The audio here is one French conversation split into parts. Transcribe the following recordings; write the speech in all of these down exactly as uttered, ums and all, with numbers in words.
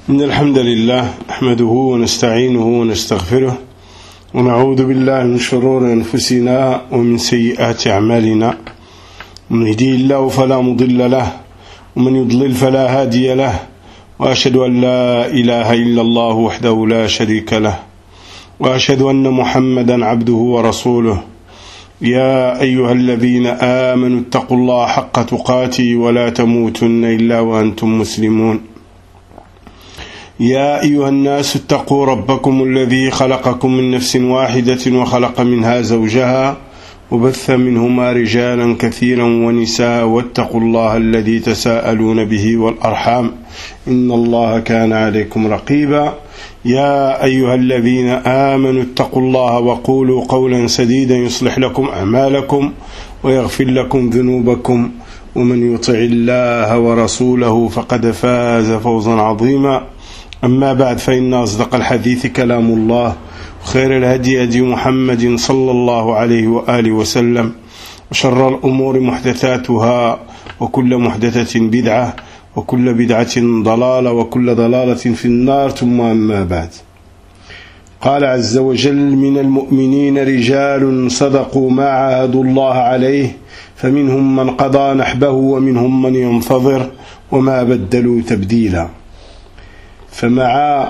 إن الحمد لله نحمده ونستعينه ونستغفره ونعوذ بالله من شرور أنفسنا ومن سيئات أعمالنا. من يهديه الله فلا مضل له ومن يضلل فلا هادي له، وأشهد أن لا إله إلا الله وحده لا شريك له، وأشهد أن محمدا عبده ورسوله. يا أيها الذين آمنوا اتقوا الله حق تقاته ولا تموتن إلا وأنتم مسلمون. يا أيها الناس اتقوا ربكم الذي خلقكم من نفس واحدة وخلق منها زوجها وبث منهما رجالا كثيرا ونساء، واتقوا الله الذي تساءلون به والأرحام إن الله كان عليكم رقيبا. يا أيها الذين آمنوا اتقوا الله وقولوا قولا سديدا يصلح لكم أعمالكم ويغفر لكم ذنوبكم، ومن يطع الله ورسوله فقد فاز فوزا عظيما. أما بعد، فإن أصدق الحديث كلام الله، وخير الهدي هدي محمد صلى الله عليه وآله وسلم، وشر الأمور محدثاتها، وكل محدثة بدعة، وكل بدعة ضلالة، وكل ضلالة في النار. ثم أما بعد، قال عز وجل: من المؤمنين رجال صدقوا ما عاهدوا الله عليه فمنهم من قضى نحبه ومنهم من ينتظر وما بدلوا تبديلا. فمع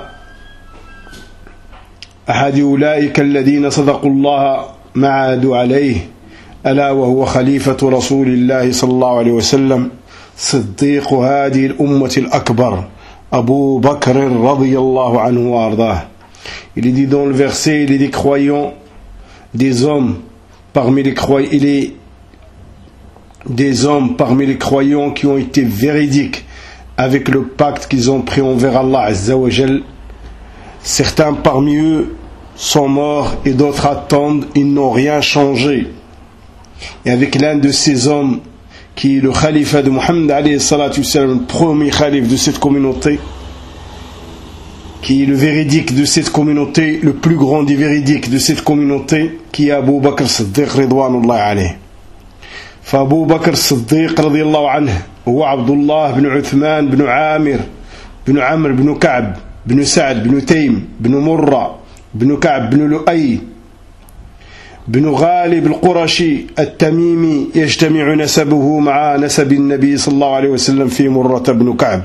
أحد أولئك الذين صدقوا الله ما عاهدوا عليه، ألا وهو خليفة رسول الله صلى الله عليه وسلم، صديق هذه الأمة الأكبر، Abu Bakr radiyallahu anhu wa ardah. Il est dit dans le verset, il est des croyants, des hommes parmi les croyants, il est des hommes parmi les croyants qui ont été véridiques avec le pacte qu'ils ont pris envers Allah Azza wa Jal. Certains parmi eux sont morts et d'autres attendent, ils n'ont rien changé. Et avec l'un de ces hommes qui est le khalifa de Muhammad alayhi salatu wassalam, le premier khalife de cette communauté, qui est le véridique de cette communauté, le plus grand des véridiques de cette communauté, qui est Abu Bakr Siddiq ridwanullah alayhi. فأبو بكر الصديق رضي الله عنه هو عبد الله بن عثمان بن عامر بن عمرو بن كعب بن سعد بن تيم بن مرة بن كعب بن لؤي بن غالب القرشي التميمي، يجتمع نسبه مع نسب النبي صلى الله عليه وسلم في مرة بن كعب.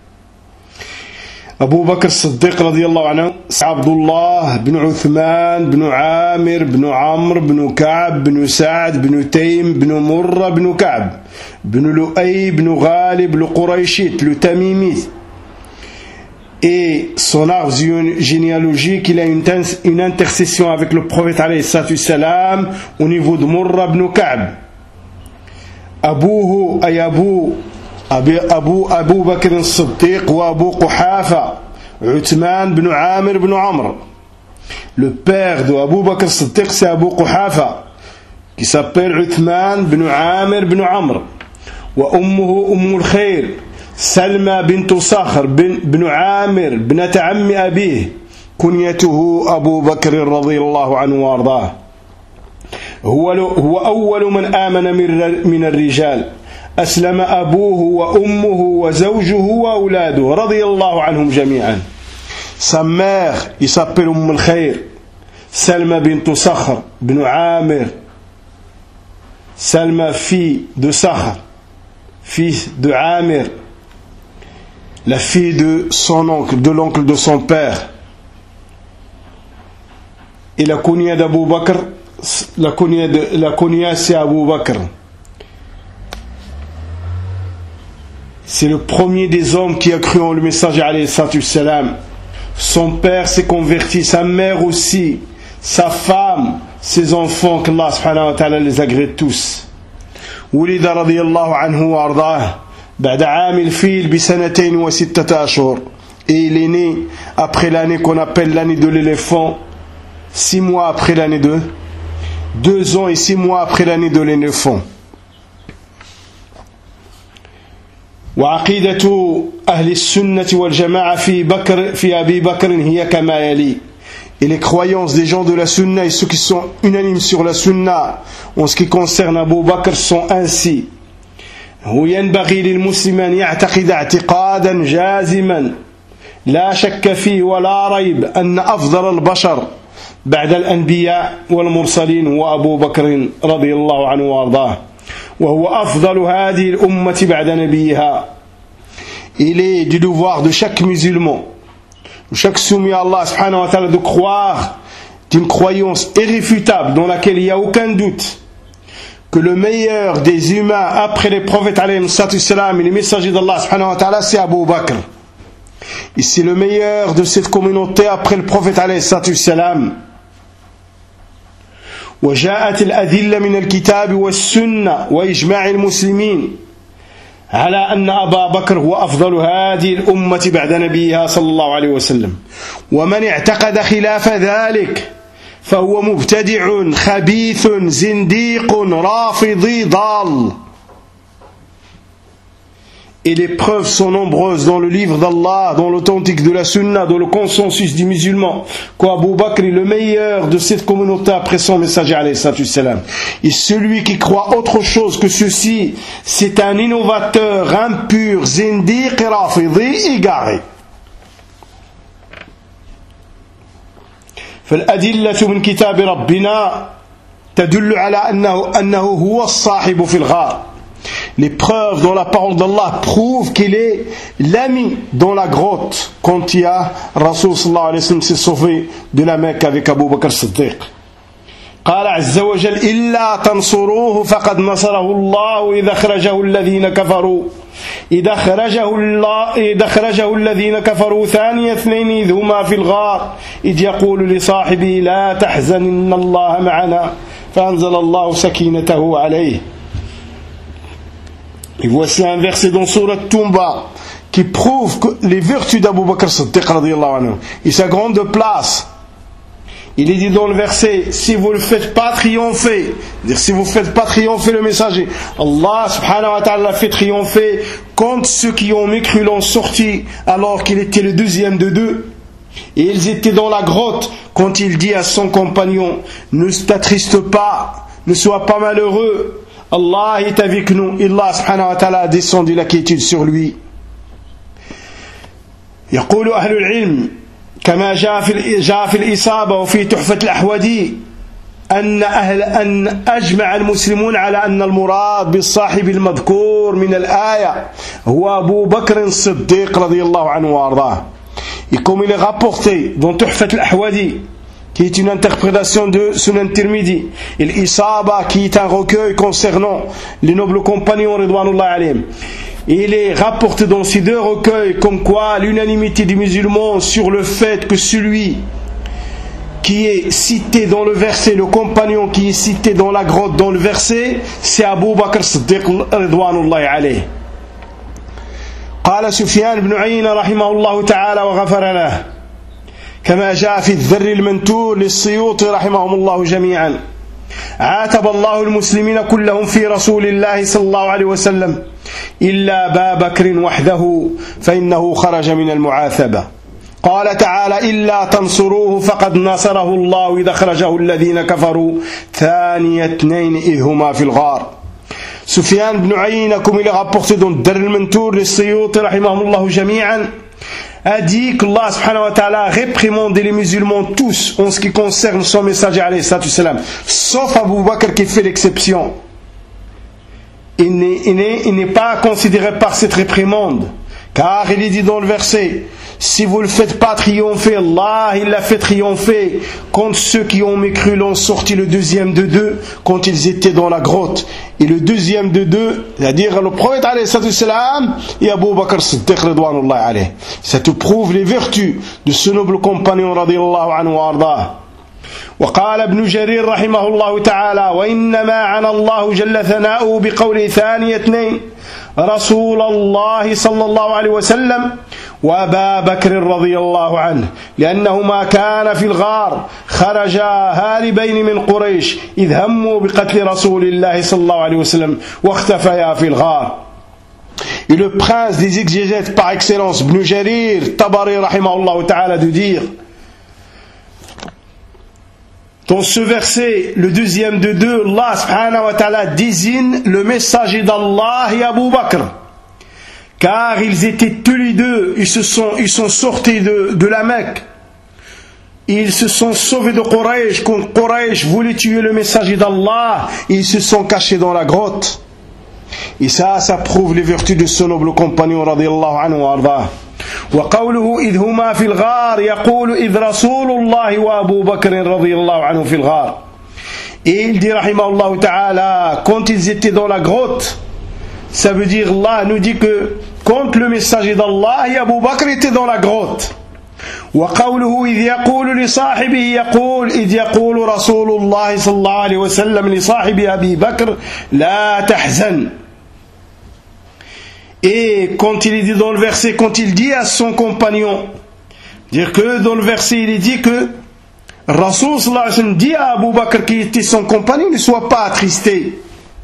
أبو بكر الصديق رضي الله عنه عبد الله بن عثمان بن عامر بن عمرو بن كعب بن سعد بن تيم بن مرة بن كعب بن لؤي بن غالب القريشي le Tamimite. Et son arbre généalogique, il a une, une intercession avec le prophète alayhi salatu salam au niveau de Murra ibn Ka'b. Abouhu ay Abou Abu Abu Bakr al-Siddiq wa Abu Quhafa Uthman ibn Amir ibn Amr. Le père de Abu Bakr al-Siddiq, c'est Abu Quhafa, qui s'appelle Uthman ibn Amir ibn Amr. Wa ummuhu Ummul Khair سلمى بنت صخر بن, بن عامر بنت عم أبيه، كنيته أبو بكر رضي الله عنه وارضاه. هو, هو أول من آمن من الرجال، أسلم أبوه وأمه وزوجه وأولاده رضي الله عنهم جميعا. Sa mère, il s'appelle Umm al-Khair, Salma bint Sakhr بن عامر. Salma, fille de Sakhr, fils de Amir, la fille de son oncle, de l'oncle de son père. Et la kunya d'Abu Bakr, la kunya, de, la kunya c'est Abu Bakr. C'est le premier des hommes qui a cru en le messager alayhi salatu wassalam. Son père s'est converti, sa mère aussi, sa femme, ses enfants, qu'Allah subhanahu wa ta'ala les agrée tous. ولد رضي الله عنه وارضاه بعد عام الفيل بسنتين وستة أشهر. Et il est né après l'année qu'on appelle l'année de l'éléphant, six mois après l'année de deux ans et six mois après l'année de l'éléphant. وعقيدة أهل السنة والجماعة في بكر في أبي بكر هي كما يلي. Et les croyances des gens de la sunna et ceux qui sont unanimes sur la sunna en ce qui concerne Abu Bakr sont ainsi. هو ينبغي للمسلم أن يعتقد اعتقادا جازما لا شك فيه ولا ريب أن أفضل البشر بعد الأنبياء والمرسلين هو أبو بكر رضي الله عنه وارضاه وهو أفضل هذه الأمة بعد نبيها. Il est du devoir de chaque musulman, de chaque soumis à Allah subhanahu wa ta'ala, de croire d'une croyance irréfutable dans laquelle il n'y a aucun doute que le meilleur des humains après les prophètes alayhim salam et les messagers d'Allah subhanahu wa ta'ala, c'est Abu Bakr. Et c'est le meilleur de cette communauté après le prophète alayhi salam. وجاءت الأدلة من الكتاب والسنة وإجماع المسلمين على أن أبا بكر هو أفضل هذه الأمة بعد نبيها صلى الله عليه وسلم. ومن اعتقد خلاف ذلك فهو مبتدع خبيث زنديق رافضي ضال. Et les preuves sont nombreuses dans le livre d'Allah, dans l'authentique de la Sunna, dans le consensus du musulman, qu'Abu Bakr est le meilleur de cette communauté après son messager alayhi salam. Et celui qui croit autre chose que ceci, c'est un innovateur impur, zindiq et rafidi, égaré. فالأدلة من كتاب ربنا تدل على أنه أنه هو الصاحب في الغار. Les preuves dans la parole d'Allah prouvent qu'il est l'ami dans la grotte quand il y a Rasul sallallahu alayhi wa sallam s'est sauvé de la Mecque avec Abu Bakr Siddiq. قال عز وجل إلا تنصروه فقد نصره الله إذا خرجه الذين كفروا إذا خرجه الله إذا خرجه الذين كفروا ثاني اثنين إذ هما في الغار إذ يقول لصاحبه لا تحزن إن الله معنا فأنزل الله سكينته عليه. Et voici un verset dans Surat Tumba qui prouve que les vertus d'Abu Bakr Siddiq radiyallahu anhu et sa grande place. Il est dit dans le verset, si vous ne le faites pas triompher, dire si vous ne faites pas triompher le messager, Allah subhanahu wa ta'ala l'a fait triompher quand ceux qui ont mécru l'ont sorti alors qu'il était le deuxième de deux. Et ils étaient dans la grotte quand il dit à son compagnon, ne t'attriste pas, ne sois pas malheureux. Allah est avec nous. Allah subhanahu wa ta'ala a descendu la quiétude sur lui. يقول أهل العلم كما جاء في جاء في الإصابة وفي تحفة الأحوذي أن أهل أن أجمع المسلمون على أن المراد بالصاحب المذكور من الآية هو أبو بكر الصديق رضي الله عنه وأرضاه. Et comme il est rapporté dans تحفة الأحوذي qui est une interprétation de Sunan Tirmidhi, et l'Isaba qui est un recueil concernant les nobles compagnons Ridwanullah alayhim. Et il est rapporté dans ces deux recueils comme quoi l'unanimité des musulmans sur le fait que celui qui est cité dans le verset, le compagnon qui est cité dans la grotte dans le verset, c'est Abu Bakr Siddiq Ridwanullah alayhi. قال سفيان بن عيينة رحمه الله تعالى وغفر له كما جاء في الذر المنثور للسيوطي رحمهم الله جميعا عاتب الله المسلمين كلهم في رسول الله صلى الله عليه وسلم إلا أبا بكر وحده فإنه خرج من المعاتبة. قال تعالى إلا تنصروه فقد نصره الله إذا أخرجه الذين كفروا ثاني اثنين إذ هما في الغار. Sufyan ibn Uyayna, comme il est rapporté dans Darr al-Mantour, les Suyuti rahimahumullah jami'an, a dit qu'Allah subhanahu wa ta'ala a réprimandé les musulmans tous en ce qui concerne son messager alayhi salam, sauf Abu Bakr qui fait l'exception. Il n'est, il n'est, il n'est pas considéré par cette réprimande, car il est dit dans le verset, si vous ne le faites pas triompher, Allah il l'a fait triompher quand ceux qui ont mécru l'ont sorti le deuxième de deux quand ils étaient dans la grotte. Et le deuxième de deux, c'est-à-dire le prophète alayhi salam et Abu Bakr Siddiq ridwanullah alayhi. Ça te prouve les vertus de ce noble compagnon radiyallahu anhu wa ardah. وقال ابن جرير رحمه الله تعالى وإنما عن الله جل ثناؤه بقوله ثاني اثنين رسول الله صلى الله عليه وسلم وأبا بكر رضي الله عنه لأنهما كان في الغار خرجا هاربين من قريش إذ هموا بقتل رسول الله صلى الله عليه وسلم واختفيا في الغار. Et le prince des exégètes par excellence, Ibn Jarir Tabari rahimahullah ta'ala, de dire dans ce verset, le deuxième de deux, Allah subhanahu wa ta'ala désigne le messager d'Allah et Abu Bakr, car ils étaient tous les deux, ils, se sont, ils sont sortis de, de la Mecque. Ils se sont sauvés de Quraysh. Quand Quraysh voulait tuer le messager d'Allah, ils se sont cachés dans la grotte. Et ça, ça prouve les vertus de ce noble compagnon radiyallahu anhu wa ardah. وقوله إذ هما في الغار يقول إذ رسول الله وأبو بكر رضي الله عنه في الغار. Et il dit rahimahullah ta'ala, quand ils étaient dans la grotte, ça veut dire, Allah nous dit que quand le messager d'Allah et Abu Bakr étaient dans la grotte. وقوله إذ يقول لصاحبه يقول إذ يقول رسول الله صلى الله عليه وسلم لصاحب أبي بكر لا تحزن. Et quand il est dit dans le verset, quand il dit à son compagnon, dire que dans le verset il est dit que Rasoul sallallahu alayhi wa sallam dit à Abu Bakr qui était son compagnon, ne sois pas attristé.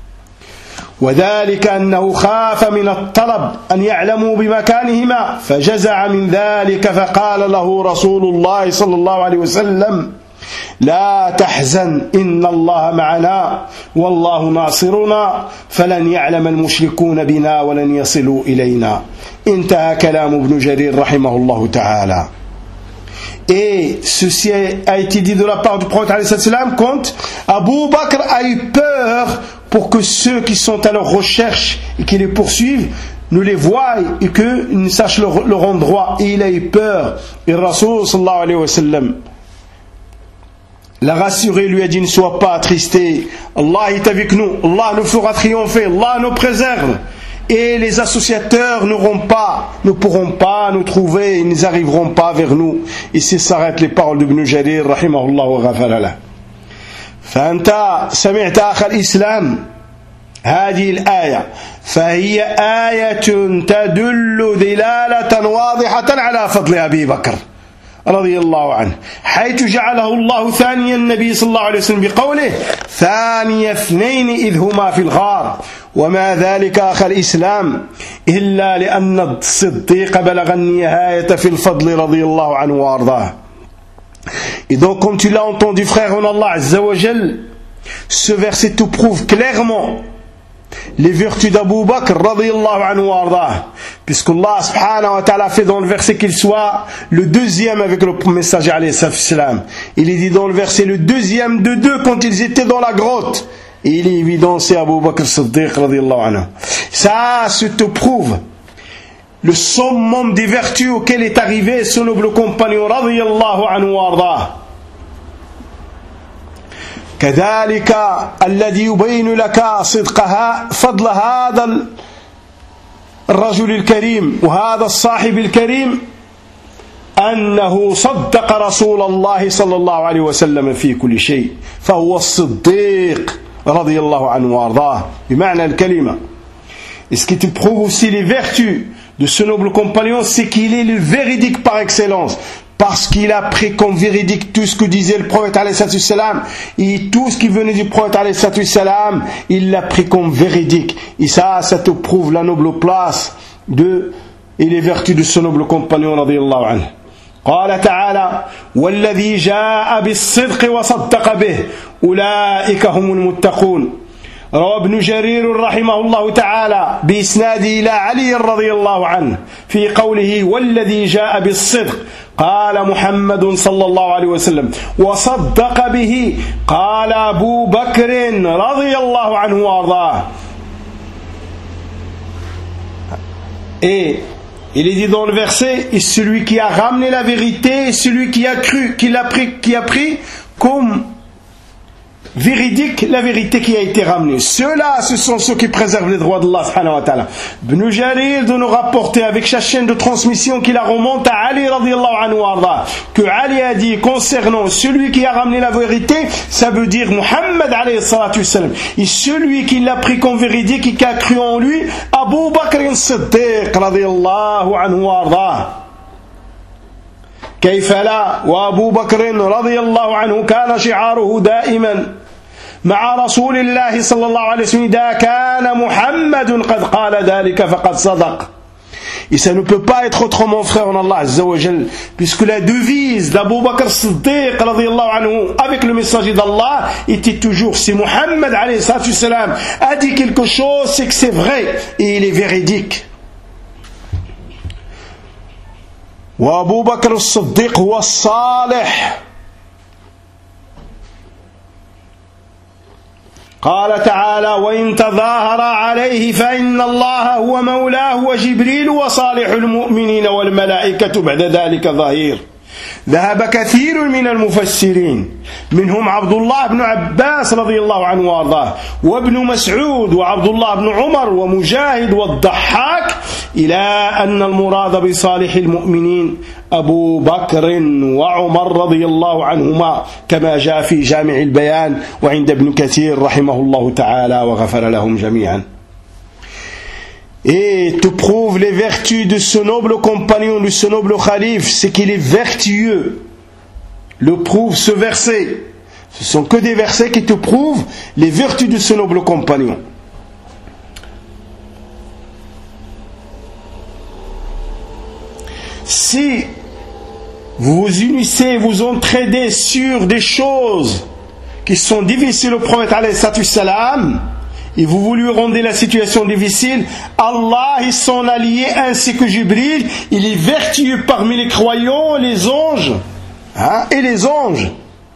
وذلك أنه خاف من الطلب أن يعلموا بمكانهما فجزع من ذلك فقال له رسول الله صلى الله عليه وسلم لا تحزن إن الله معنا والله ناصرنا فلن يعلم المشركون بنا ولن يصلوا إلينا. انتهى كلام ابن جرير رحمه الله تعالى. Et ceci a été dit de la part du prophète alayhi salam quand Abu Bakr a eu peur pour que ceux qui sont à leur recherche et qui les poursuivent ne les voient et qu'ils ne sachent leur, leur endroit. Et il a eu peur. Et Rasoul sallallahu alayhi wa sallam l'a rassuré, lui a dit ne sois pas attristé. Allah est avec nous. Allah nous fera triompher. Allah nous préserve. Et les associateurs n'auront pas, ne pourront pas nous trouver, ils n'arriveront pas vers nous. Ici s'arrêtent les paroles d'Ibn Jarir, rahimahullah wa ghafara lah. فأنت سمعت أخ الإسلام هذه الآية فهي آية تدل دلالة واضحة على فضل أبي بكر رضي الله عنه حيث جعله الله ثاني النبي صلى الله عليه وسلم بقوله ثاني اثنين إذ هما في الغار وما ذلك أخ الإسلام إلا لأن الصديق بلغ النهاية في الفضل رضي الله عنه وأرضاه. Et donc comme tu l'as entendu frère en Allah Azza wa Jal, ce verset te prouve clairement les vertus d'Abu Bakr radiyallahu anhu wa ardah, puisqu'Allah subhanahu wa ta'ala fait dans le verset qu'il soit le deuxième avec le messager alayhi salam. Il est dit dans le verset le deuxième de deux quand ils étaient dans la grotte. Et il est évident c'est Abu Bakr Siddiq radiyallahu anhu. Ça, ça te prouve le summum des vertus auxquelles est arrivé ce noble compagnon radiyallahu anhu wa ardah. كذلك الذي يبين لك صدقها فضل هذا الرجل الكريم وهذا الصاحب الكريم أنه صدق رسول الله صلى الله عليه وسلم في كل شيء فهو الصديق رضي الله عنه وارضاه بمعنى الكلمة. Et ce qui te prouve aussi les vertus de ce noble compagnon, c'est qu'il est le véridique par excellence. Parce qu'il a pris comme véridique tout ce que disait le prophète alayhi salam et tout ce qui venait du prophète alayhi salam, il l'a pris comme véridique. Et ça, ça te prouve la noble place de, et les vertus de ce noble compagnon radiyallahu anhu. قال تعالى والذي جاء بالصدق وصدق به أولئك هم المتقون. روى ابن جرير رحمه الله تعالى بإسناده إلى علي رضي الله عنه في قوله والذي جاء بالصدق قال محمد صلى الله عليه وسلم وصدق به قال أبو بكر رضي الله عنه وأرضاه. Et il est dit dans le verset, et celui qui a ramené la vérité, et celui qui a cru, qui l'a pris, qui a pris comme véridique la vérité qui a été ramenée. Ceux-là, ce sont ceux qui préservent les droits d'Allah subhanahu wa ta'ala. Ibn Jarir de nous rapporter avec sa chaîne de transmission qui la remonte à Ali radiyallahu anhu arda, que Ali a dit concernant celui qui a ramené la vérité, ça veut dire Muhammad alayhi salatu wassalam. Et celui qui l'a pris comme véridique et qui a cru en lui, Abu Bakr Siddiq radiyallahu anhu arda. كيف لا وأبو بكر رضي الله عنه كان شعاره دائما مع رسول الله صلى الله عليه وسلم إذا كان محمد قد قال ذلك فقد صدق. Et ça ne peut pas être autrement frère en Allah Azza wa Jal, puisque la devise d'Abu Bakr Siddiq radiyallahu anhu avec le messager d'Allah était toujours si Muhammad alayhi salam a dit quelque chose c'est que c'est vrai et il est véridique. وأبو بكر الصديق هو الصالح. قال تعالى: وإن تظاهر عليه فإن الله هو مولاه وجبريل وصالح المؤمنين والملائكة بعد ذلك ظهير. ذهب كثير من المفسرين منهم عبد الله بن عباس رضي الله عنه وارضاه وابن مسعود وعبد الله بن عمر ومجاهد والضحاك إلى أن المراد بصالح المؤمنين أبو بكر وعمر رضي الله عنهما كما جاء في جامع البيان وعند ابن كثير رحمه الله تعالى وغفر لهم جميعا. Et te prouve les vertus de ce noble compagnon, de ce noble khalife, c'est qu'il est vertueux. Le prouve ce verset. Ce sont que des versets qui te prouvent les vertus de ce noble compagnon. Si vous vous unissez, vous entraidez sur des choses qui sont difficiles au prophète alayhi salatu wassalam, et vous vous lui rendez la situation difficile, Allah et son allié ainsi que Jibril, il est vertueux parmi les croyants, les anges, hein, et les anges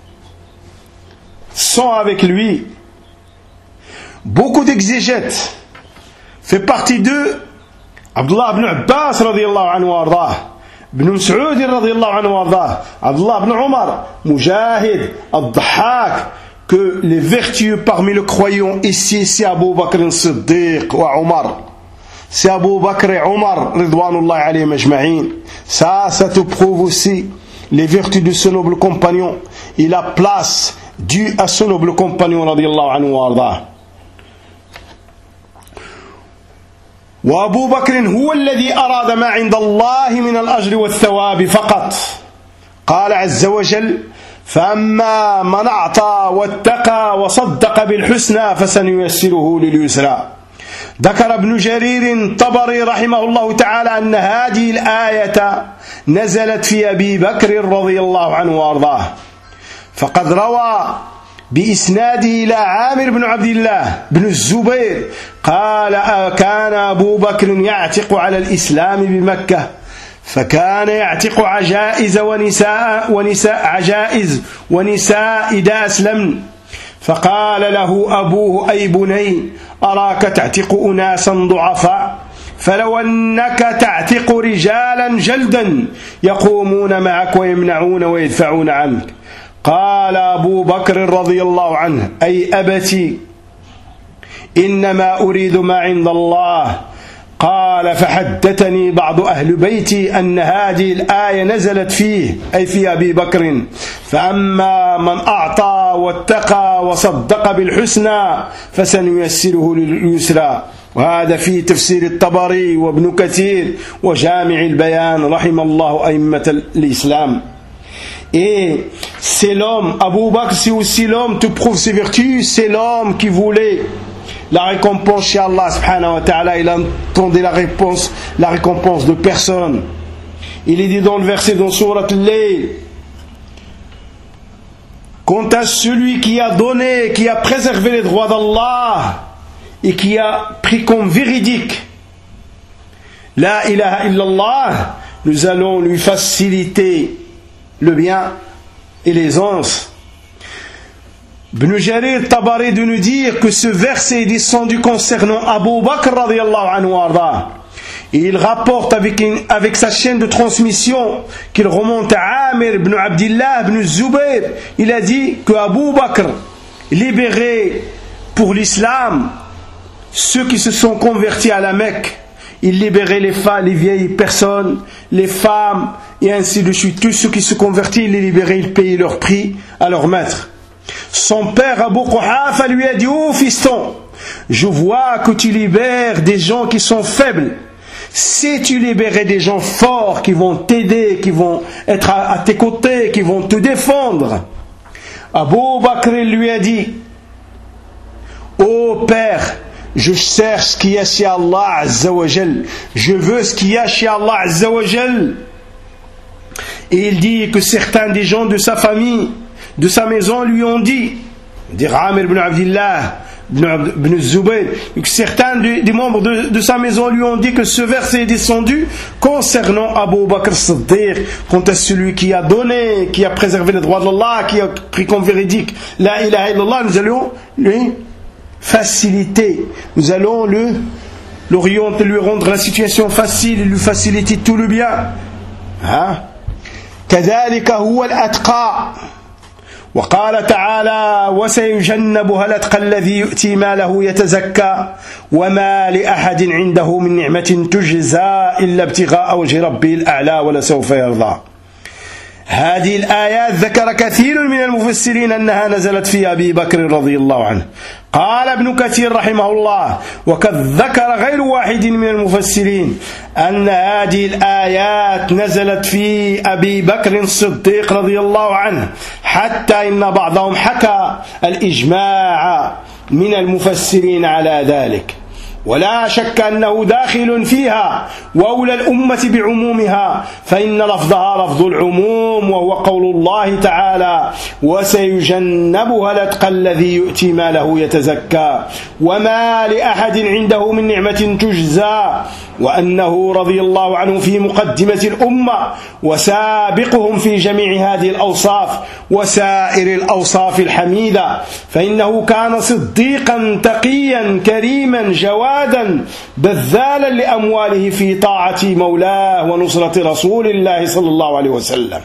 sont avec lui. Beaucoup d'exégètes, fait partie d'eux Abdullah ibn Abbas radiyallahu anhu wa ardah, ibn Mas'ud radiyallahu anhu wa ardah, Abdullah ibn Umar, Mujahid, Ad-Dhahhak, que les vertueux parmi les croyants ici, c'est Abu Bakr Siddiq ou Omar. C'est Abu Bakr et Omar, ridwanullahi alayhim ajma'in. Ça, ça te prouve aussi les vertus de ce noble compagnon et la place due à ce noble compagnon, radiyallahu anhu wa ardah. وأبو بكر هو الذي أراد ما عند الله من الأجر والثواب فقط. قال عز وجل: فأما من أعطى واتقى وصدق بالحسنى فسنيسره لليسرى. ذكر ابن جرير الطبري رحمه الله تعالى أن هذه الآية نزلت في أبي بكر رضي الله عنه وأرضاه، فقد روى بإسناده إلى عامر بن عبد الله بن الزبير قال: كان أبو بكر يعتق على الإسلام بمكة، فكان يعتق عجائز ونساء ونساء عجائز ونساء إذا أسلمن، فقال له أبوه: أي بني، أراك تعتق أناسا ضعفاء، فلو أنك تعتق رجالا جلدا يقومون معك ويمنعون ويدفعون عنك. قال أبو بكر رضي الله عنه: أي أبتي، إنما أريد ما عند الله. قال: فحدثني بعض أهل بيتي أن هذه الآية نزلت فيه، أي في أبي بكر، فأما من أعطى واتقى وصدق بالحسنى فسنيسره لليسرى. وهذا في تفسير الطبري وابن كثير وجامع البيان رحم الله أئمة الإسلام. Et c'est l'homme, Abu Bakr, c'est aussi l'homme, te prouve ses vertus, c'est l'homme qui voulait la récompense chez Allah subhanahu wa ta'ala. Il attendait la réponse, la récompense de personne. Il est dit dans le verset dans Surat Al-Layl: quant à celui qui a donné, qui a préservé les droits d'Allah et qui a pris comme véridique la ilaha illallah, nous allons lui faciliter le bien et les anges. Ibn Jarir Tabari de nous dire que ce verset est descendu concernant Abu Bakr radiyallahu anhu arda. Et il rapporte avec, une, avec sa chaîne de transmission qu'il remonte à Amir ibn Abdillah ibn Zubayr. Il a dit que Abu Bakr libérait pour l'islam ceux qui se sont convertis à la Mecque. Il libérait les femmes, les vieilles personnes, les femmes, et ainsi de suite. Tous ceux qui se convertissaient, il les libérait, il payait leur prix à leur maître. Son père Abu Quhafa lui a dit: oh fiston, je vois que tu libères des gens qui sont faibles. Si tu libérais des gens forts qui vont t'aider, qui vont être à, à tes côtés, qui vont te défendre. Abu Bakr lui a dit: oh père, je cherche ce qu'il y a chez Allah Azza wa Jal. Je veux ce qu'il y a chez Allah Azza wa Jal. Et il dit que certains des gens de sa famille, de sa maison, lui ont dit, dit Amir ibn Abdillah, ibn Zubayr, certains des membres de, de sa maison lui ont dit que ce verset est descendu concernant Abu Bakr Siddiq, quant à celui qui a donné, qui a préservé les droits d'Allah, qui a pris comme véridique la ilaha illallah, nous allons lui faciliter, nous allons le l'orienter, lui rendre la situation facile et lui faciliter tout le bien. Hein? كذلك هو الأتقى وقال تعالى وسيجنبها الأتقى الذي يؤتي ماله يتزكى وما لأحد عنده من نعمة تجزى إلا ابتغاء وجه ربه الأعلى ولسوف يرضى. هذه الآيات ذكر كثير من المفسرين أنها نزلت في أبي بكر رضي الله عنه. قال ابن كثير رحمه الله وقد ذكر غير واحد من المفسرين أن هذه الآيات نزلت في أبي بكر الصديق رضي الله عنه، حتى إن بعضهم حكى الإجماع من المفسرين على ذلك، ولا شك أنه داخل فيها وأولى الأمة بعمومها، فإن لفظها لفظ العموم، وهو قول الله تعالى وسيجنبها الأتقى الذي يؤتي ماله يتزكى وما لأحد عنده من نعمة تجزى، وأنه رضي الله عنه في مقدمة الأمة وسابقهم في جميع هذه الأوصاف وسائر الأوصاف الحميدة، فإنه كان صديقا تقيا كريما جوادا بذالا لأمواله في طاعة مولاه ونصرة رسول الله صلى الله عليه وسلم.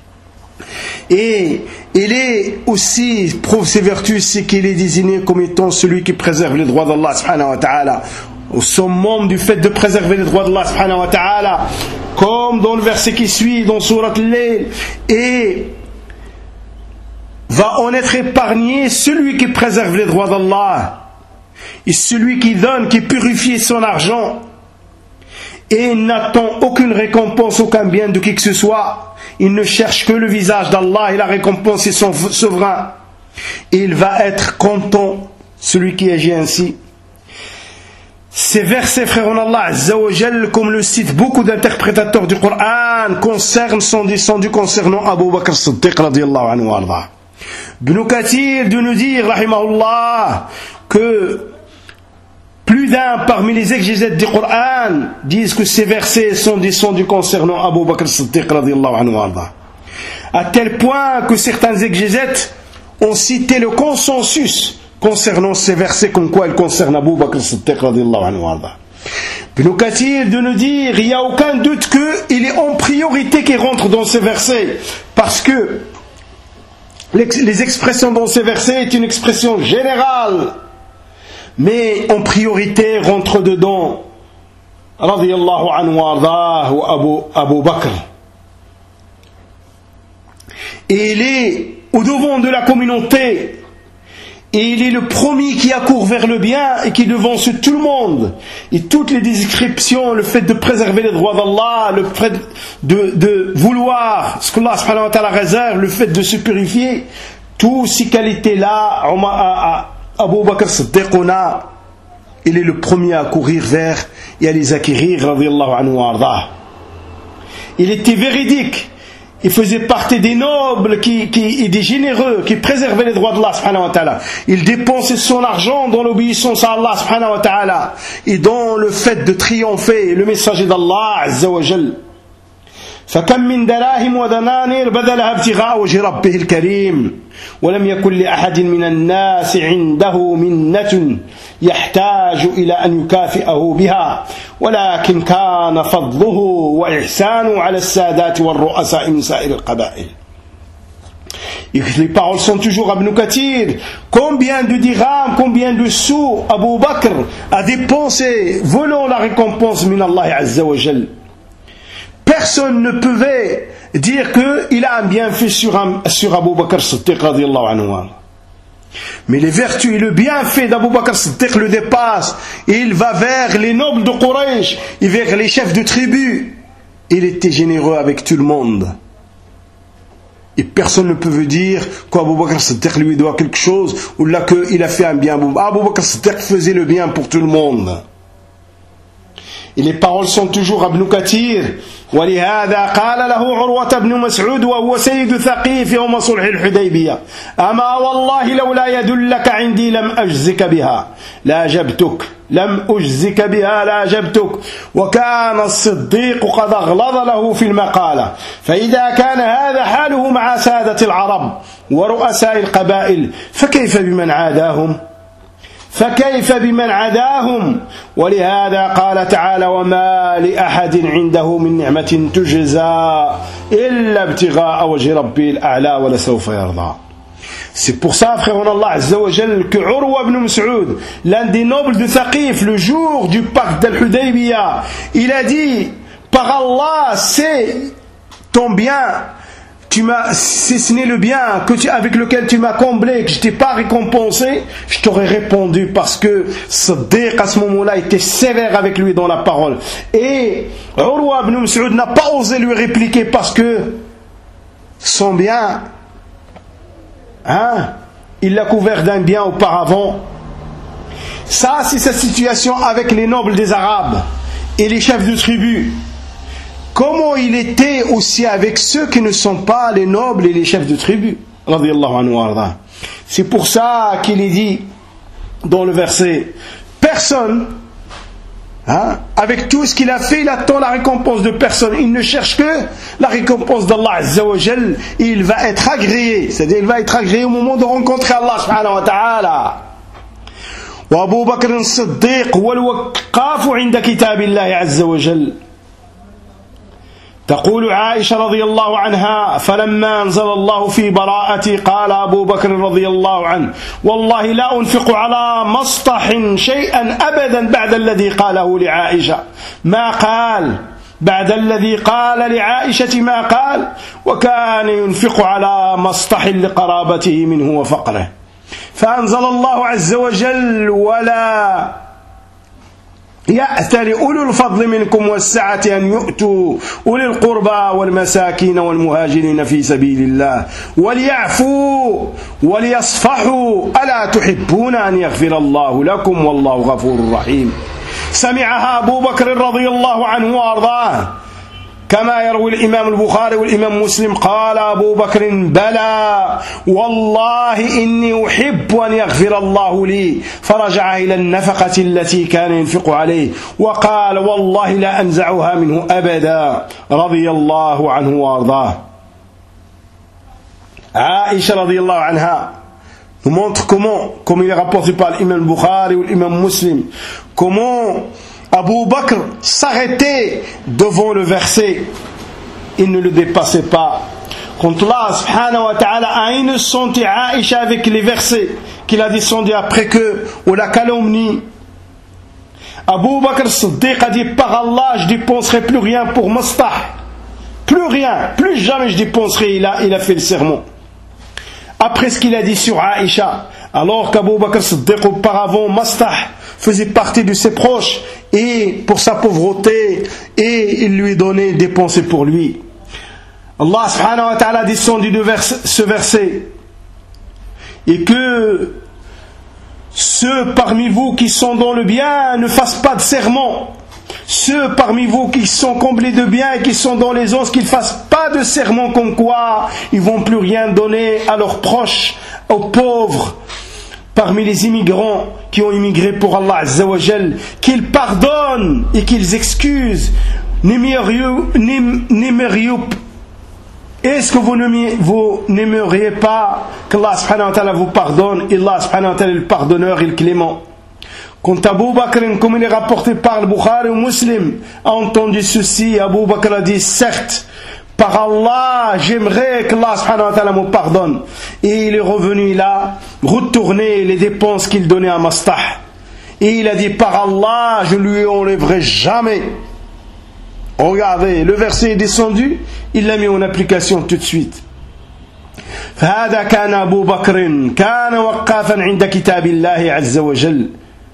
Et il est aussi, prouve ses vertus, c'est qu'il est désigné comme étant celui qui préserve les droits d'Allah subhanahu wa ta'ala, au summum du fait de préserver les droits d'Allah subhanahu wa ta'ala, comme dans le verset qui suit dans Surat Al-Layl, et va en être épargné celui qui préserve les droits d'Allah et celui qui donne, qui purifie son argent et n'attend aucune récompense, aucun bien de qui que ce soit. Il ne cherche que le visage d'Allah et la récompense est son souverain. Et il va être content, celui qui agit ainsi. Ces versets, frères en Allah Azza wa Jal, comme le citent beaucoup d'interprétateurs du Coran, concernent, sont descendus concernant Abu Bakr Siddiq radiyallahu anhu wa arda. Ibn Kathir de nous dire, rahimahullah, que plus d'un parmi les exégètes du Coran disent que ces versets sont descendus concernant Abu Bakr Siddiq radiyallahu anhu wa arda. À tel point que certains exégètes ont cité le consensus concernant ces versets comme quoi ils concernent Abu Bakr Siddiq radiyallahu anhu wa arda. Ibn Kathir de nous dire, il n'y a aucun doute qu'il est en priorité qui rentre dans ces versets, parce que les expressions dans ces versets est une expression générale, mais en priorité rentre dedans radiyallahu anhu wa arda ou Abu, Abu Bakr. Et il est au devant de la communauté, et il est le premier qui accourt vers le bien et qui devance tout le monde. Et toutes les descriptions, le fait de préserver les droits d'Allah, le fait de, de vouloir ce qu'Allah subhanahu wa ta'ala réserve, le fait de se purifier, toutes ces qualités-là, Abu Bakr Siddiq, il est le premier à courir vers et à les acquérir, radiyallahu anhu wa arda. Il était véridique. Il faisait partie des nobles qui, qui, et des généreux qui préservaient les droits d'Allah subhanahu wa ta'ala. Il dépensait son argent dans l'obéissance à Allah subhanahu wa ta'ala et dans le fait de triompher le messager d'Allah azza wa jal. فكم من دراهم ودنانير بذلها ابتغاء وجه ربه الكريم ولم يكن لأحد من الناس عنده منة يحتاج إلى أن يكافئه بها ولكن كان فضله وإحسانه على السادات والرؤساء من سائر القبائل. Et les paroles sont toujours Ibn Kathir. Combien de dirhams, combien de sous Abu Bakr a dépensé volant la récompense min Allah azza wa jal. Personne ne pouvait dire qu'il a un bienfait sur, un, sur Abu Bakr Siddiq radiyallahu anhu. Mais les vertus et le bienfait d'Abu Bakr Siddiq le dépassent. Et il va vers les nobles de Quraysh et vers les chefs de tribus. Il était généreux avec tout le monde. Et personne ne peut dire qu'Abu Bakr Siddiq lui doit quelque chose ou là qu'il a fait un bien. Abu Bakr Siddiq faisait le bien pour tout le monde. Et les paroles sont toujours à Ibn Kathir. ولهذا قال له عروة بن مسعود وهو سيد ثقيف يوم صلح الحديبية أما والله لولا يدلك عندي لم أجزك بها لا أجبتك لم أجزك بها لا أجبتك. وكان الصديق قد أغلظ له في المقالة. فإذا كان هذا حاله مع سادة العرب ورؤساء القبائل فكيف بمن عاداهم فكيف بمن عداهم. ولهذا قال تعالى وما لأحد عنده من نعمة تجزى إلا ابتغاء وجه ربه الأعلى ولسوف يرضى. C'est pour ça, frère, en Allah Azza wa Jal, que Urwa ibn Mas'ud, l'un des nobles de Thaqif, le jour du pacte d'Al-Hudaybiyah, il a dit, par Allah, c'est ton bien, tu m'as, si ce n'est le bien que tu, avec lequel tu m'as comblé, que je t'ai pas récompensé, je t'aurais répondu parce que Siddiq à ce moment-là était sévère avec lui dans la parole. Et Urwa ibn Mas'ud n'a pas osé lui répliquer parce que son bien, hein, il l'a couvert d'un bien auparavant. Ça, c'est sa situation avec les nobles des Arabes et les chefs de tribu. Comment il était aussi avec ceux qui ne sont pas les nobles et les chefs de tribu. C'est pour ça qu'il est dit dans le verset, personne, hein, avec tout ce qu'il a fait, il attend la récompense de personne. Il ne cherche que la récompense d'Allah Azza wa Jal. Il va être agréé, c'est-à-dire il va être agréé au moment de rencontrer Allah subhanahu wa ta'ala. وأبو بكر الصديق هو الوقاف عند كتاب الله عز وجل. تقول عائشة رضي الله عنها فلما أنزل الله في براءتي قال أبو بكر رضي الله عنه والله لا أنفق على مسطح شيئا أبدا بعد الذي قاله لعائشة ما قال بعد الذي قال لعائشة ما قال وكان ينفق على مسطح لقرابته منه وفقره. فأنزل الله عز وجل ولا يأتل أولو الفضل منكم والسعة أن يؤتوا أولي القربى والمساكين والمهاجرين في سبيل الله وليعفوا وليصفحوا ألا تحبون أن يغفر الله لكم والله غفور رحيم. سمعها أبو بكر رضي الله عنه وأرضاه كما يروي الإمام البخاري والإمام مسلم قال أبو بكر بلى والله إني أحب أن يغفر الله لي فرجع إلى النفقة التي كان ينفق عليه وقال والله لا أنزعها منه أبدا رضي الله عنه وأرضاه. عائشة رضي الله عنها nous montre comment, comme il est rapporté par l'imam Bukhari ou l'imam Muslim, comment Abu Bakr s'arrêtait devant le verset, il ne le dépassait pas. Quand Allah subhanahu wa ta'ala a innocenté Aïcha avec les versets qu'il a descendus après que, ou la calomnie, Abu Bakr Siddiq a dit par Allah je dépenserai plus rien pour Mastah, plus rien, plus jamais je dépenserai. Il a, il a fait le serment après ce qu'il a dit sur Aïcha, alors qu'Abu Bakr Siddiq auparavant Mastah faisait partie de ses proches et pour sa pauvreté et il lui donnait, il dépensait pour lui. Allah subhanahu wa ta'ala a descendu de vers, ce verset et que ceux parmi vous qui sont dans le bien ne fassent pas de serment, ceux parmi vous qui sont comblés de bien et qui sont dans les os qu'ils ne fassent pas de serment comme quoi ils ne vont plus rien donner à leurs proches, aux pauvres parmi les immigrants qui ont immigré pour Allah Azza wa Jal, qu'ils pardonnent et qu'ils excusent. N'aimeriez-vous, est-ce que vous n'aimeriez pas qu'Allah subhanahu wa ta'ala vous pardonne? Et Allah subhanahu wa ta'ala est le pardonneur et le clément. Quand Abu Bakr, comme il est rapporté par le Bukhari ou Muslim, a entendu ceci, Abu Bakr a dit certes, par Allah, j'aimerais que Allah subhanahu wa ta'ala me pardonne. Et il est revenu là, retourner les dépenses qu'il donnait à Mastah. Et il a dit, par Allah, je lui enlèverai jamais. Regardez, le verset est descendu, il l'a mis en application tout de suite. فهذا كان أبو بكر كان وقافا عند كتاب الله عز وجل.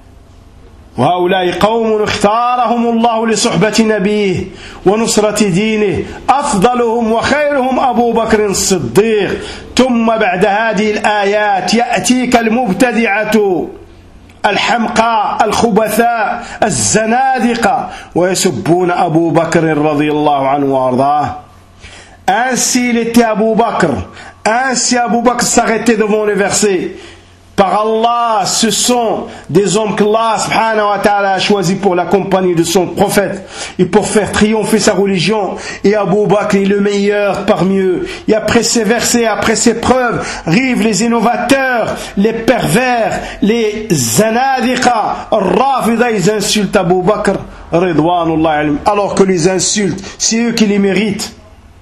وهؤلاء قوم اختارهم الله لصحبة نبيه ونصرة دينه أفضلهم وخيرهم أبو بكر الصديق. ثم بعد هذه الآيات يأتيك المبتدعة الحمقى الخبثاء الزنادقة ويسبون أبو بكر رضي الله عنه وأرضاه. Ainsi il était Abu Bakr. Ainsi Abu Bakr s'arrêtait devant les versets. Par Allah, ce sont des hommes qu'Allah subhanahu wa ta'ala a choisis pour la compagnie de son prophète et pour faire triompher sa religion. Et Abu Bakr est le meilleur parmi eux. Et après ces versets, après ces preuves, arrivent les innovateurs, les pervers, les zanadiqa, rafida, ils insultent Abu Bakr, ridwanullah alayhim, alors que les insultes, c'est eux qui les méritent.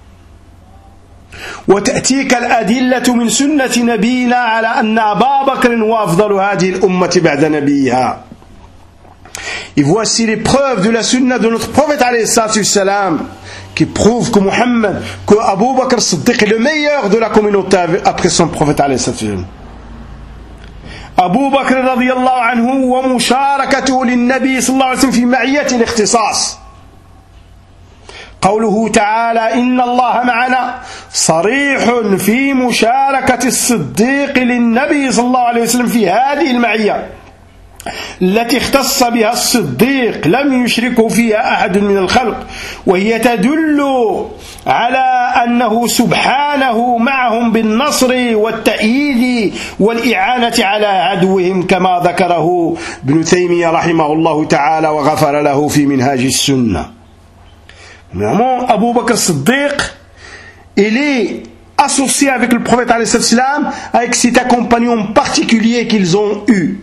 وتأتيك الأدلة من سنة نبينا على أن أبا بكر هو أفضل هذه الأمة بعد نبيها. Et voici les preuves de la sunna de notre prophète alayhi salam qui prouvent que Muhammad, que Abu Bakr Siddiq est le meilleur de la communauté après son prophète alayhi salam. أبو بكر رضي الله عنه ومشاركته للنبي صلى الله عليه وسلم في معية الاختصاص. قوله تعالى إن الله معنا صريح في مشاركة الصديق للنبي صلى الله عليه وسلم في هذه المعية التي اختص بها الصديق لم يشركه فيها أحد من الخلق وهي تدل على أنه سبحانه معهم بالنصر والتأييد والإعانة على عدوهم كما ذكره ابن تيمية رحمه الله تعالى وغفر له في منهاج السنة. Vraiment, Abu Bakr Siddiq, il est associé avec le prophète alayhi salam, avec cet accompagnement particulier qu'ils ont eu.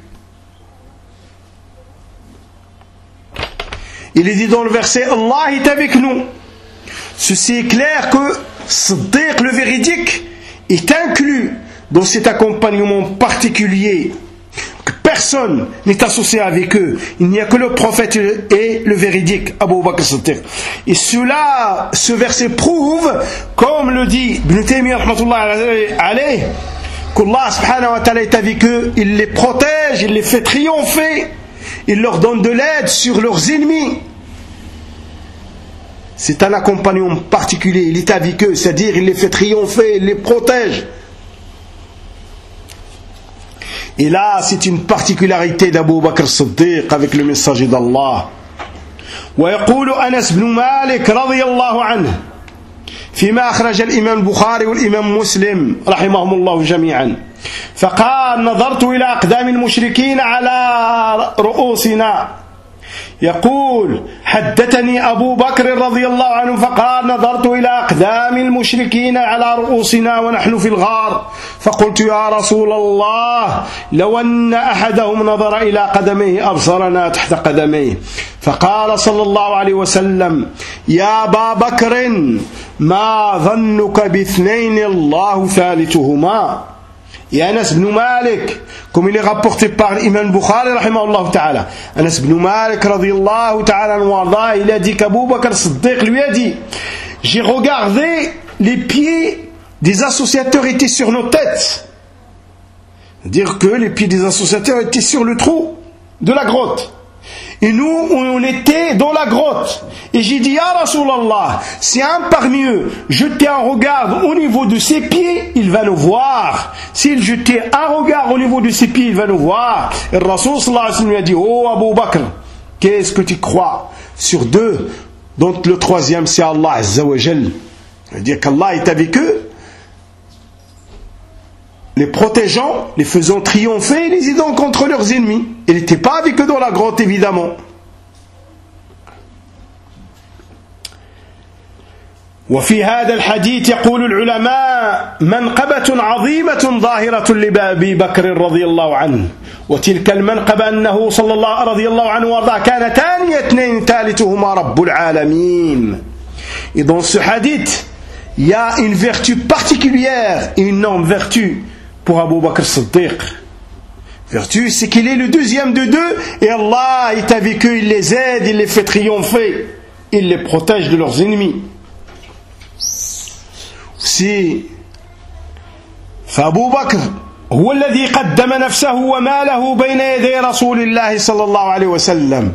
Il est dit dans le verset, Allah est avec nous. Ceci est clair que Siddiq, le véridique, est inclus dans cet accompagnement particulier. Personne n'est associé avec eux. Il n'y a que le prophète et le véridique, Abu Bakr Siddiq. Et cela, ce verset prouve, comme le dit Ibn Taymiyyah rahmatullah alayh, qu'Allah subhanahu wa ta'ala est avec eux, il les protège, il les fait triompher, il leur donne de l'aide sur leurs ennemis. C'est un accompagnement particulier, il est avec eux, c'est-à-dire il les fait triompher, il les protège. Et là, c'est une particularité d'Abu Bakr Siddiq avec le messager d'Allah. ويقول أنس بن مالك رضي الله عنه فيما أخرج الإمام البخاري والإمام مسلم رحمهم الله جميعا فقال نظرت إلى أقدام المشركين على رؤوسنا يقول حدثني أبو بكر رضي الله عنه فقال نظرت إلى أقدام المشركين على رؤوسنا ونحن في الغار فقلت يا رسول الله لو أن أحدهم نظر إلى قدميه أبصرنا تحت قدميه فقال صلى الله عليه وسلم يا أبا بكر ما ظنك باثنين الله ثالثهما. Et Anas ibn Malik, comme il est rapporté par l'imam Bukhari rahimahullah ta'ala, Anas ibn Malik radiyallahu ta'ala, il a dit qu'Abu Bakr Siddiq lui a dit, j'ai regardé, les pieds des associateurs étaient sur nos têtes. C'est-à-dire que les pieds des associateurs étaient sur le trou de la grotte. Et nous, on était dans la grotte. Et j'ai dit, Ya Rasulallah, si un parmi eux jetait un regard au niveau de ses pieds, il va nous voir. S'il jetait un regard au niveau de ses pieds, il va nous voir. Et le Rasul sallallahu alayhi wa sallam lui a dit, oh Abu Bakr, qu'est-ce que tu crois sur deux, dont le troisième c'est Allah Azza wa Jal. C'est-à-dire qu'Allah est avec eux, les protégeant, les faisant triompher, les aidant contre leurs ennemis. Il n'était pas avec eux dans la grotte, évidemment. وفي هذا الحديث يقول العلماء منقبة عظيمة ظاهرة لأبي بكر رضي الله عنه وتلك المنقبة أنه صلى الله رضي الله عنه وارضاه كان ثاني اثنين ثالثهما رب العالمين. Et dans ce hadith, il y a une vertu particulière, une énorme vertu pour Abu Bakr Siddiq. Vertu, c'est qu'il est le deuxième de deux et Allah est avec eux, il les aide, il les fait triompher, il les protège de leurs ennemis. Si فأبو بكر هو الذي قدم نفسه وماله بين يدي رسول الله صلى الله عليه وسلم.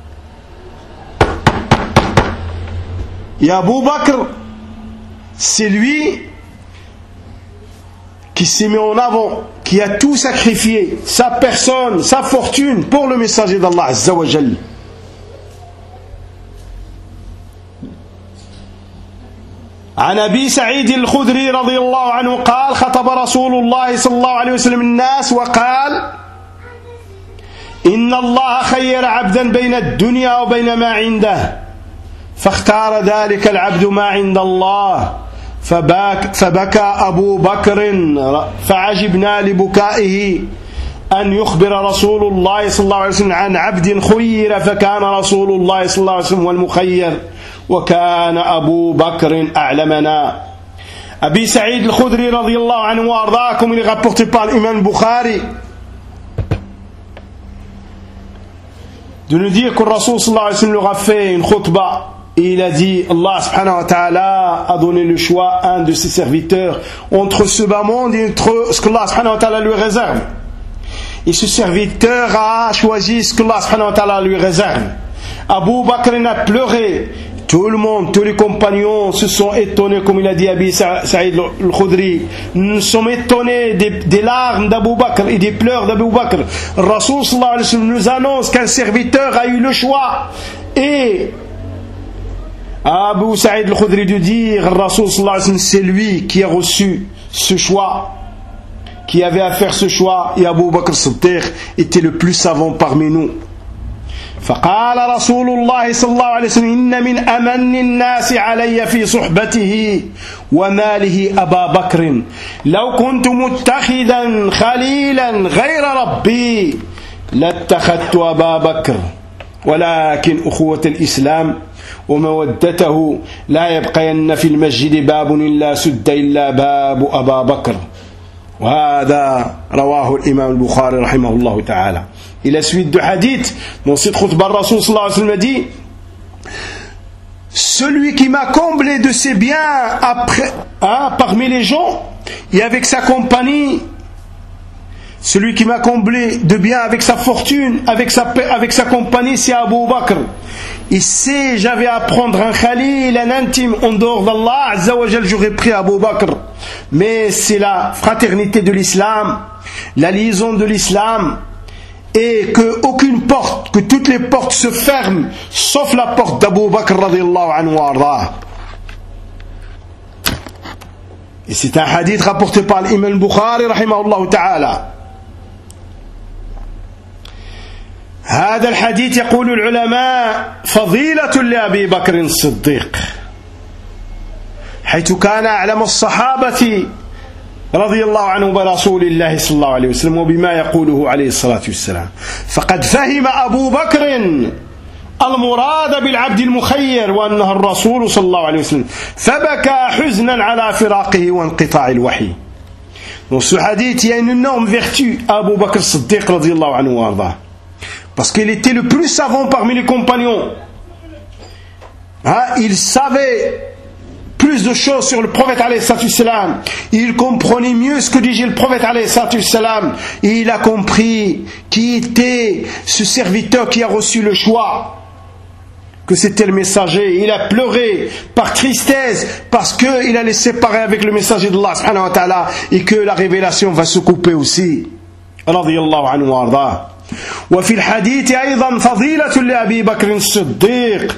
Et Abu Bakr, c'est lui qui s'est mis en avant qui a tout sacrifié, sa personne, sa fortune pour le messager d'Allah Azza wa Jal. عن أبي سعيد الخدري رضي الله عنه قال خطب رسول الله صلى الله عليه وسلم الناس وقال إن الله خير عبدا بين الدنيا وبين ما عنده فاختار ذلك العبد ما عند الله فباك فبكى أبو بكر فعجبنا لبكائه أن يخبر رسول الله صلى الله عليه وسلم عن عبد خير فكان رسول الله صلى الله عليه وسلم والمخير وكان أبو بكر أعلمنا. Abi Saïd al-Khudri radiyallahu anhu wa arda, comme il est rapporté par l'imam Bukhari, de nous dire que le Rasul sallallahu alayhi wa sallam leur a fait une khutbah et il a dit Allah subhanahu wa ta'ala a donné le choix à un de ses serviteurs entre ce bas monde et entre ce que Allah subhanahu wa ta'ala lui réserve. Et ce serviteur a choisi ce que Allah subhanahu wa ta'ala lui réserve. Abu Bakr a pleuré. Tout le monde, tous les compagnons se sont étonnés, comme il a dit Abi Saïd al-Khudri. Nous sommes étonnés des, des larmes d'Abu Bakr et des pleurs d'Abu Bakr. Rasul sallallahu alayhi wa sallam nous annonce qu'un serviteur a eu le choix. Et Abu Saïd al-Khudri de dire Rasul sallallahu alayhi wa sallam, c'est lui qui a reçu ce choix, qui avait à faire ce choix. Et Abu Bakr Siddiq était le plus savant parmi nous. فقال رسول الله صلى الله عليه وسلم إن من أمن الناس علي في صحبته وماله أبا بكر لو كنت متخذا خليلا غير ربي لاتخذت أبا بكر ولكن أخوة الإسلام ومودته لا يبقين في المسجد باب إلا سد إلا باب أبا بكر. وهذا رواه الإمام البخاري رحمه الله تعالى. Et la suite de hadith, dans cette khutbah, le Rasul sallallahu alayhi wa sallam a dit: celui qui m'a comblé de ses biens après, hein, parmi les gens et avec sa compagnie, celui qui m'a comblé de biens avec sa fortune, avec sa, avec sa compagnie, c'est Abu Bakr. Et si j'avais à prendre un khalil, un intime en dehors d'Allah Azza wa Jal, j'aurais pris Abu Bakr. Mais c'est la fraternité de l'islam, la liaison de l'islam, et que aucune porte, que toutes les portes se ferment sauf la porte d'Abu Bakr radiyallahu anhu wa arda. Et c'est un hadith rapporté par l'imam Bukhari rahimahullah ta'ala. هذا الحديث يقول العلماء فضيلة لأبي بكر الصديق حيث كان أعلم الصحابة رضي الله عنه برسول الله صلى الله عليه وسلم وبما يقوله عليه الصلاة والسلام. فقد فهم أبو بكر المراد بالعبد المخير وأنه الرسول صلى الله عليه وسلم فبكى حزنا على فراقه وانقطاع الوحي. Dans ce hadith, il y a une énorme vertu à Abu Bakr Siddiq radiyallahu anhu wa arda, parce qu'il était le plus savant parmi les compagnons. Hein, il savait plus de choses sur le prophète alayhi salatu wassalam. Il comprenait mieux ce que disait le prophète alayhi salatu wassalam. Et il a compris qui était ce serviteur qui a reçu le choix, que c'était le messager. Il a pleuré par tristesse parce qu'il allait se séparer avec le messager d'Allah subhanahu wa ta'ala et que la révélation va se couper aussi. Radiyallahu anhu wa arda. وفي الحديث أيضا فضيلة لأبي بكر الصديق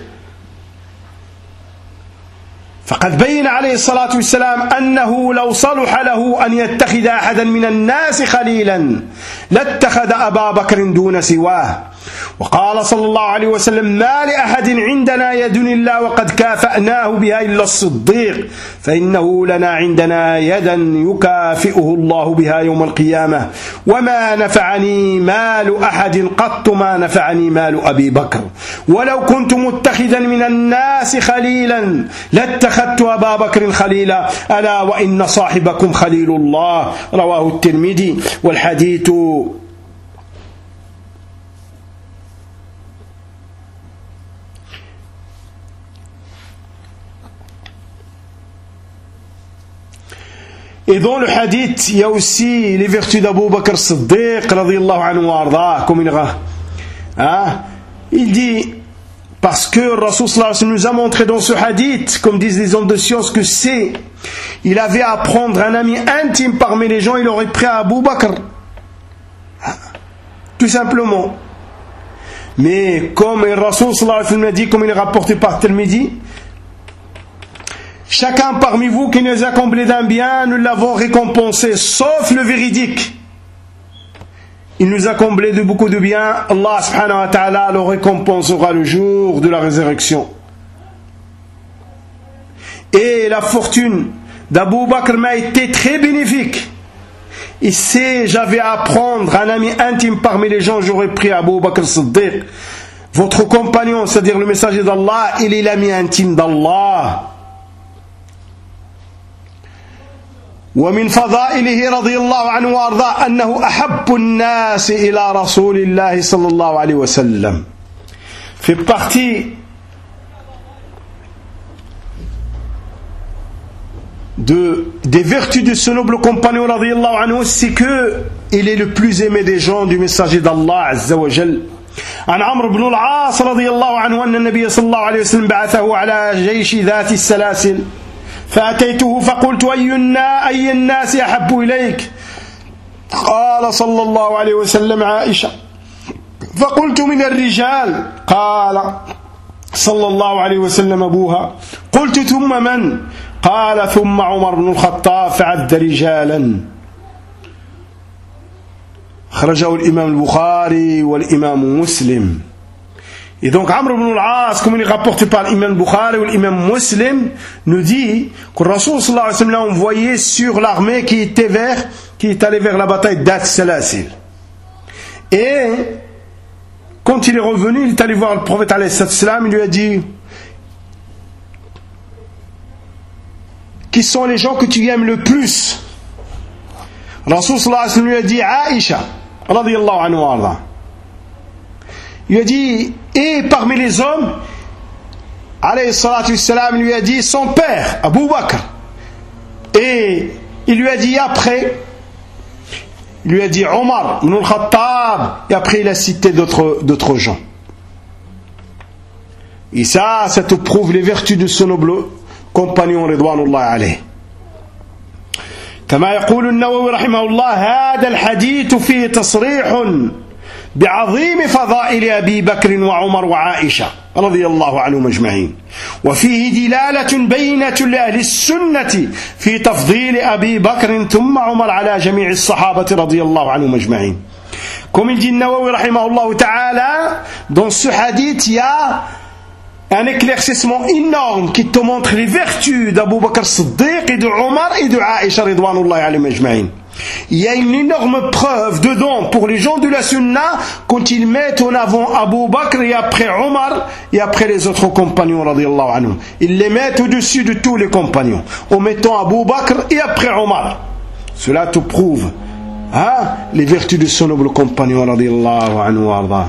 فقد بين عليه الصلاة والسلام أنه لو صلح له أن يتخذ أحدا من الناس خليلا لاتخذ أبا بكر دون سواه. وقال صلى الله عليه وسلم ما لأحد عندنا يد إلا وقد كافأناه بها إلا الصديق فإنه لنا عندنا يدا يكافئه الله بها يوم القيامة وما نفعني مال أحد قط ما نفعني مال أبي بكر ولو كنت متخذا من الناس خليلا لاتخذت أبا بكر خليلا ألا وإن صاحبكم خليل الله. رواه الترمذي. والحديث Et dans le hadith, il y a aussi les vertus d'Abu Bakr Siddiq radiyallahu anhu wa arda, comme il, hein? Il dit Parce que Rasul sallallahu alayhi wa sallam nous a montré dans ce hadith, comme disent les hommes de science, que c'est, il avait à prendre un ami intime parmi les gens, il aurait pris Abu Bakr. Tout simplement. Mais comme le Rasul sallallahu alayhi wa sallam a dit, comme il est rapporté par Tirmidhi, chacun parmi vous qui nous a comblé d'un bien, nous l'avons récompensé, sauf le véridique. Il nous a comblé de beaucoup de biens. Allah subhanahu wa ta'ala le récompensera le jour de la résurrection. Et la fortune d'Abu Bakr m'a été très bénéfique. Et si j'avais à prendre un ami intime parmi les gens, j'aurais pris Abu Bakr Siddiq. Votre compagnon, c'est-à-dire le messager d'Allah, il est l'ami intime d'Allah. ومن فضائله رضي الله عنه وارضاه أنه أحب الناس إلى رسول الله صلى الله عليه وسلم. Fait partie de des vertus de ce noble compagnon رضي الله عنه, c'est que il est le plus aimé des gens du messager d'Allah عز وجل. عن عمرو بن العاص رضي الله عنه أن النبي صلى الله عليه وسلم بعثه على جيش ذات السلاسل فأتيته فقلت أي الناس أحب إليك؟ قال صلى الله عليه وسلم عائشة. فقلت من الرجال؟ قال صلى الله عليه وسلم أبوها. قلت ثم من؟ قال ثم عمر بن الخطاب فعد رجالا. خرجه الإمام البخاري والإمام مسلم. Et donc Amr ibn al-As, comme il est rapporté par l'imam Bukhari ou l'imam Muslim, nous dit que Rasul sallallahu alayhi wa sallam l'a envoyé sur l'armée qui était vers, qui est allée vers la bataille d'At Salasil. Et quand il est revenu, il est allé voir le prophète alayhi salam, il lui a dit: qui sont les gens que tu aimes le plus? Rasul sallallahu alayhi wa sallam lui a dit Aïcha radiyallahu anhu wa arda. Il lui a dit, et parmi les hommes, alayhi salatu wassalam, lui a dit son père, Abu Bakr. Et il lui a dit après, il lui a dit Omar ibn al-Khattab, et après il a cité d'autres, d'autres gens. Et ça, ça te prouve les vertus de ce noble compagnon Ridwanullah alayhi. كما يقول النووي رحمه الله هذا الحديث فيه تصريح بعظيم فضائل أبي بكر وعمر وعائشة رضي الله عنهم أجمعين وفيه دلالة بينة لأهل السنة في تفضيل أبي بكر ثم عمر على جميع الصحابة رضي الله عنهم أجمعين. Comme il dit Nawawi rahimahullah ta'ala, dans ce hadith il y a un éclaircissement énorme qui te montre les vertus d'Abu Bakr Siddiq et de Omar et de Aïcha ridwanullahi alayhim ajma'in. Il y a une énorme preuve dedans pour les gens de la Sunna quand ils mettent en avant Abu Bakr et après Omar et après les autres compagnons radiyallahu anhum. Ils les mettent au-dessus de tous les compagnons en mettant Abu Bakr et après Omar. Cela te prouve hein, les vertus de ce noble compagnon radiyallahu anhu wa arda.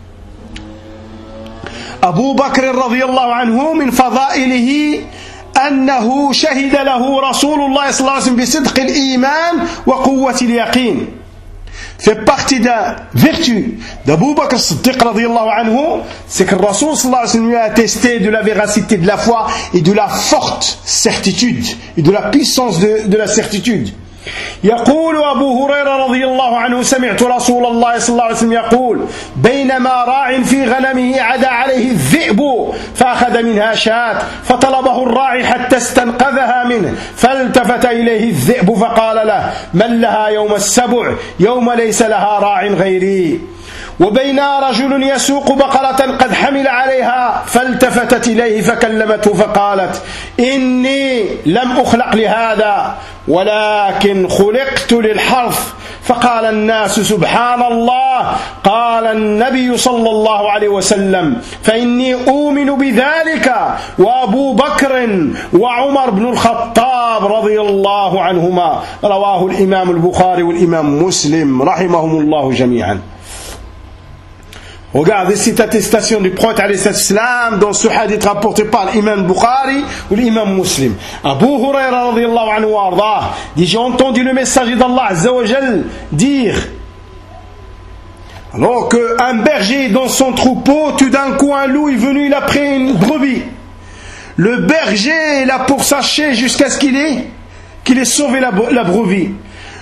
أبو بكر رضي الله عنه من فضائله أنه شهد له رسول الله صلى الله عليه وسلم بصدق الإيمان وقوة اليقين. Fait partie de la vertu d'Abu Bakr Siddiq radiyallahu anhu, c'est que le Rasul sallallahu alayhi wa sallam lui a attesté de la véracité de la foi et de la forte certitude et de la puissance de, de la certitude. يقول أبو هريرة رضي الله عنه سمعت رسول الله صلى الله عليه وسلم يقول بينما راع في غنمه عدا عليه الذئب فأخذ منها شاة فطلبه الراعي حتى استنقذها منه فالتفت إليه الذئب فقال له من لها يوم السبع يوم ليس لها راع غيري وبينا رجل يسوق بقرة قد حمل عليها فالتفتت إليه فكلمته فقالت إني لم أخلق لهذا ولكن خلقت للحرث فقال الناس سبحان الله قال النبي صلى الله عليه وسلم فإني أؤمن بذلك وأبو بكر وعمر بن الخطاب رضي الله عنهما. رواه الإمام البخاري والإمام مسلم رحمهم الله جميعا. Regardez cette attestation du prophète alayhi salam dans ce hadith rapporté par l'imam Bukhari ou l'imam Muslim. Abu Huraira radiyallahu anhu wa ardah dit j'ai entendu le messager d'Allah azza wa jal dire Alors qu'un berger dans son troupeau, tout d'un coup un loup est venu, il a pris une brebis. Le berger l'a pourchassé jusqu'à ce qu'il ait, qu'il ait sauvé la, la brebis.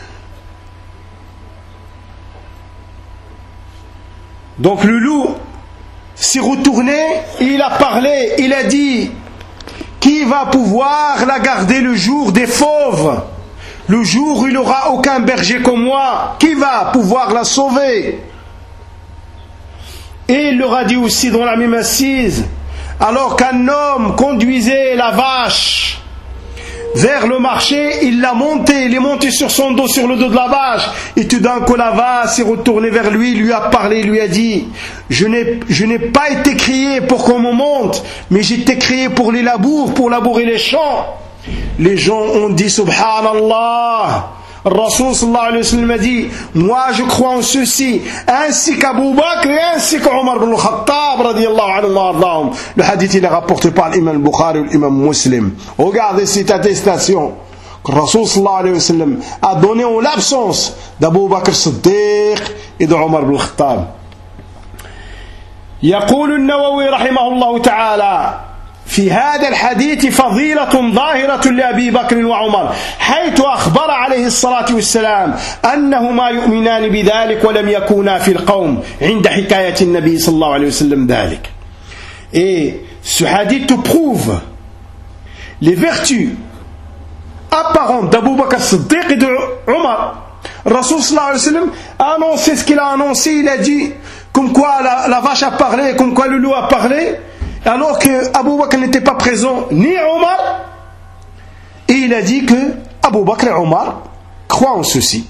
Donc le loup s'est retourné, il a parlé, il a dit: qui va pouvoir la garder le jour des fauves, le jour où il n'aura aucun berger comme moi, qui va pouvoir la sauver? Et il leur a dit aussi dans la même assise, alors qu'un homme conduisait la vache vers le marché, il l'a montée, il est monté sur son dos, sur le dos de la vache, et tout d'un coup la vache s'est retournée vers lui, lui a parlé, lui a dit: je n'ai, je n'ai pas été créé pour qu'on me monte, mais j'ai été créé pour les labours, pour labourer les champs. Les gens ont dit Subhanallah. Rasul sallallahu alayhi wa sallam a dit: moi je crois en ceci, ainsi qu'Abu Bakr et ainsi qu'Omar ibn al-Khattab radiyallahu anhu wa ardahum. Le hadith il est rapporté par l'imam Bukhari et l'imam Muslim. Regardez cette attestation que Rasul sallallahu alayhi wa sallam a donnée en l'absence d'Abu Bakr Siddiq et d'Omar ibn al-Khattab. يقول النووي رحمه الله تعالى في هذا الحديث فضيلة ظاهرة لأبي بكر وعمر، حيث أخبر عليه الصلاة والسلام أنهما يؤمنان بذلك ولم يكونا في القوم عند حكاية النبي صلى الله عليه وسلم ذلك. Et ce hadith prouve les vertus apparentes d'Abu Bakr Siddiq et de Omar. Rasul sallallahu alayhi wa sallam a annoncé ce qu'il a annoncé, il a dit comme quoi la, la vache a parlé, comme quoi le loup a parlé, alors que Abu Bakr n'était pas présent, ni Omar, et il a dit que Abu Bakr et Omar croient en ceci.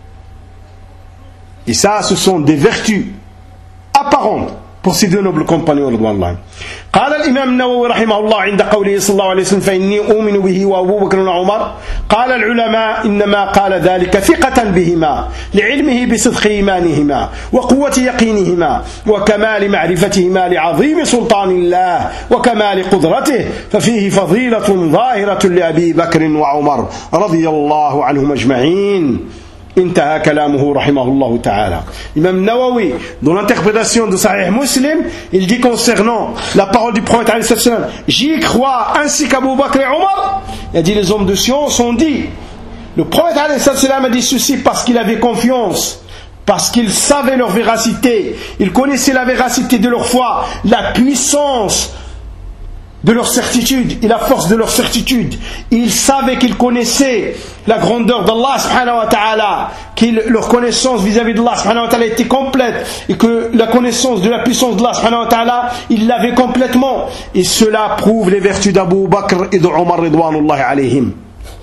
Et ça, ce sont des vertus apparentes pour ces deux nobles compagnons. قال الإمام النووي رحمه الله عند قوله صلى الله عليه وسلم فإني أؤمن به وأبو بكر وعمر، قال العلماء إنما قال ذلك ثقة بهما لعلمه بصدق إيمانهما وقوة يقينهما وكمال معرفتهما لعظيم سلطان الله وكمال قدرته، ففيه فضيلة ظاهرة لأبي بكر وعمر رضي الله عنهم أجمعين. انتهى كلامه رحمه الله تعالى. Imam Nawawi, dans l'interprétation de Sahih Muslim, il dit concernant la parole du prophète alayhi salam: j'y crois ainsi qu'Abu Bakr et Omar. Il a dit les hommes de science ont dit, le prophète alayhi salam a dit ceci parce qu'il avait confiance, parce qu'il savait leur véracité, il connaissait la véracité de leur foi, la puissance de leur certitude et la force de leur certitude. Ils savaient qu'ils connaissaient la grandeur d'Allah subhanahu wa ta'ala, que leur connaissance vis-à-vis d'Allah subhanahu wa ta'ala était complète, et que la connaissance de la puissance d'Allah subhanahu wa ta'ala, ils l'avaient complètement. Et cela prouve les vertus d'Abu Bakr et d'Omar ridwanullahi alayhim.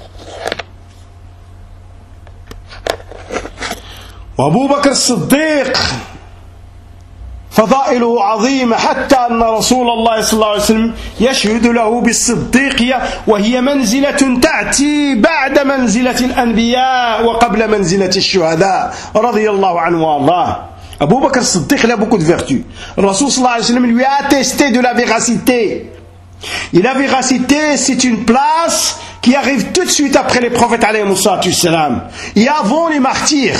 Abu Bakr Siddiq فضائله عظيمة حتى أن رسول الله صلى الله عليه وسلم يشهد له بالصديقية، وهي منزلة تأتي بعد منزلة الأنبياء وقبل منزلة الشهداء رضي الله عنه وارضاه. Abu Bakr Siddiq, il a beaucoup de vertus. Rasul sallallahu alayhi wa sallam lui a attesté de la véracité. Et la véracité, c'est une place qui arrive tout de suite après les prophètes alayhi salam et avant les martyrs.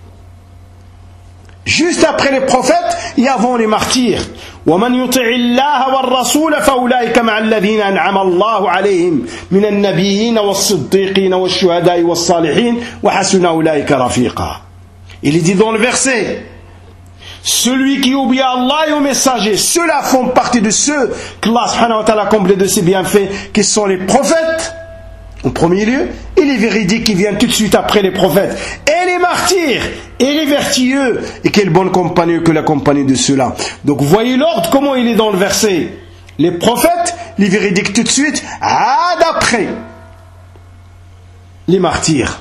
Juste après les prophètes et avant les martyrs. ومن يطع الله والرسول فأولئك مع الذين أنعم الله عليهم من النبيين والصديقين والشهداء والصالحين وحسن أولئك رفيقا. Il est dit dans le verset: celui qui obéit à Allah et aux messagers, ceux-là font partie de ceux qu'Allah subhanahu wa ta'ala a comblé de ses bienfaits, qui sont les prophètes en premier lieu, et les véridiques qui viennent tout de suite après les prophètes, et les martyrs, et les vertueux, et quelle bonne compagnie que la compagnie de ceux-là. Donc voyez l'ordre, comment il est dans le verset: les prophètes, les véridiques tout de suite, ah, d'après les martyrs.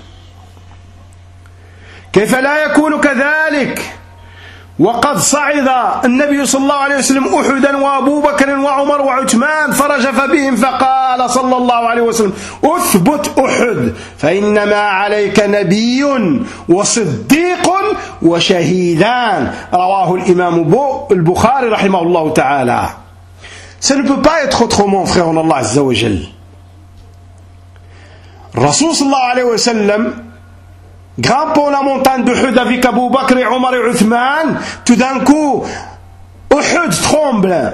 كيف لا يكون كذلك وقد صعد النبي صلى الله عليه وسلم أحدا وأبو بكر وعمر وعثمان فرجف بهم فقال صلى الله عليه وسلم: أثبت أحد فإنما عليك نبي وصديق وشهيدان. رواه الإمام البخاري رحمه الله تعالى. Ça ne peut pas être autrement, frère en Allah Azza wa Jal. Rasul sallallahu alayhi wa sallam grimpant la montagne de Uhud avec Abu Bakr et Omar et Uthman, tout d'un coup, Uhud tremble.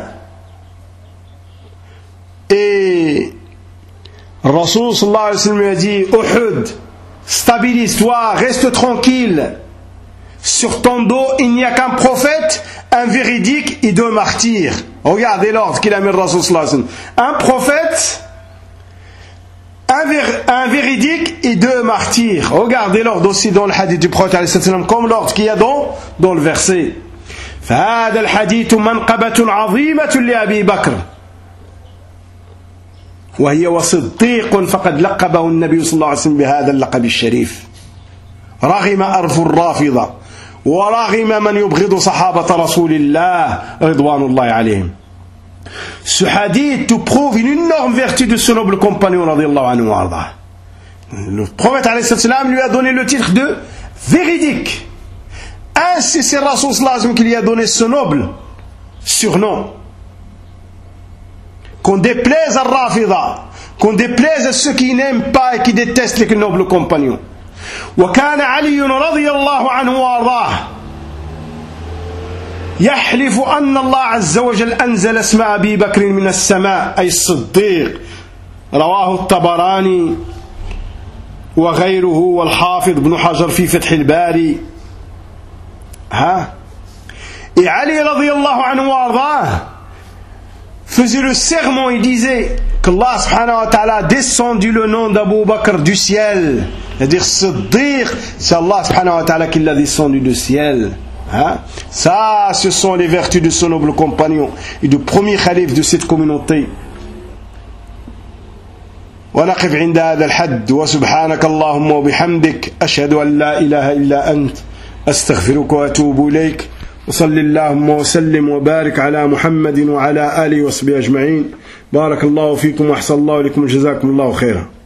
Et Rasul sallallahu alayhi wa sallam lui a dit, Uhud, stabilise-toi, reste tranquille. Sur ton dos, il n'y a qu'un prophète, un véridique et deux martyrs. Regardez l'ordre qu'il a mis le Rasul sallallahu alayhi wa sallam. Un prophète, un, ver- un véridique et deux martyrs. Regardez l'ordre aussi dans le hadith du prophète alayhi salam, comme l'ordre qu'il y a dans, dans le verset. فهذا الحديث منقبة عظيمة لأبي بكر وهي وصديق فقد لقبه النبي صلى الله عليه وسلم بهذا اللقب الشريف رغم أرف الرافضة ورغم من يبغض صحابة رسول الله رضوان الله عليهم. Ce hadith te prouve une énorme vertu de ce noble compagnon radiallahu anhu wa arda. Le prophète alayhi salam lui a donné le titre de véridique. Ainsi c'est Rasul sallallahu alayhi wa sallam qui lui a donné ce noble surnom. Qu'on déplaise à Rafida, qu'on déplaise à ceux qui n'aiment pas et qui détestent les nobles compagnons. وكان علي رضي الله عنه وارضاه يحلف أن الله عز وجل أنزل اسم أبي بكر من السماء أي الصديق. رواه الطبراني وغيره والحافظ ابن حجر في فتح الباري. ها Et Ali radiallahu anhu wa ardah faisait le serment, il disait qu'Allah subhanahu wa ta'ala a descendu le nom d'Abu Bakr du ciel, c'est-à-dire Siddiq, c'est Allah subhanahu wa ta'ala qui l'a descendu du ciel. Hein? Ça, ce sont les vertus de ce noble compagnon et du premier calife de cette communauté. ونقف عند هذا الحد وسبحانك اللهم وبحمدك أشهد أن لا إله إلا أنت أستغفرك وأتوب إليك وصل اللهم وسلم وبارك على محمد وعلى آله وصحبه أجمعين. بارك الله فيكم وأحسن الله إليكم جزاكم الله خيرا.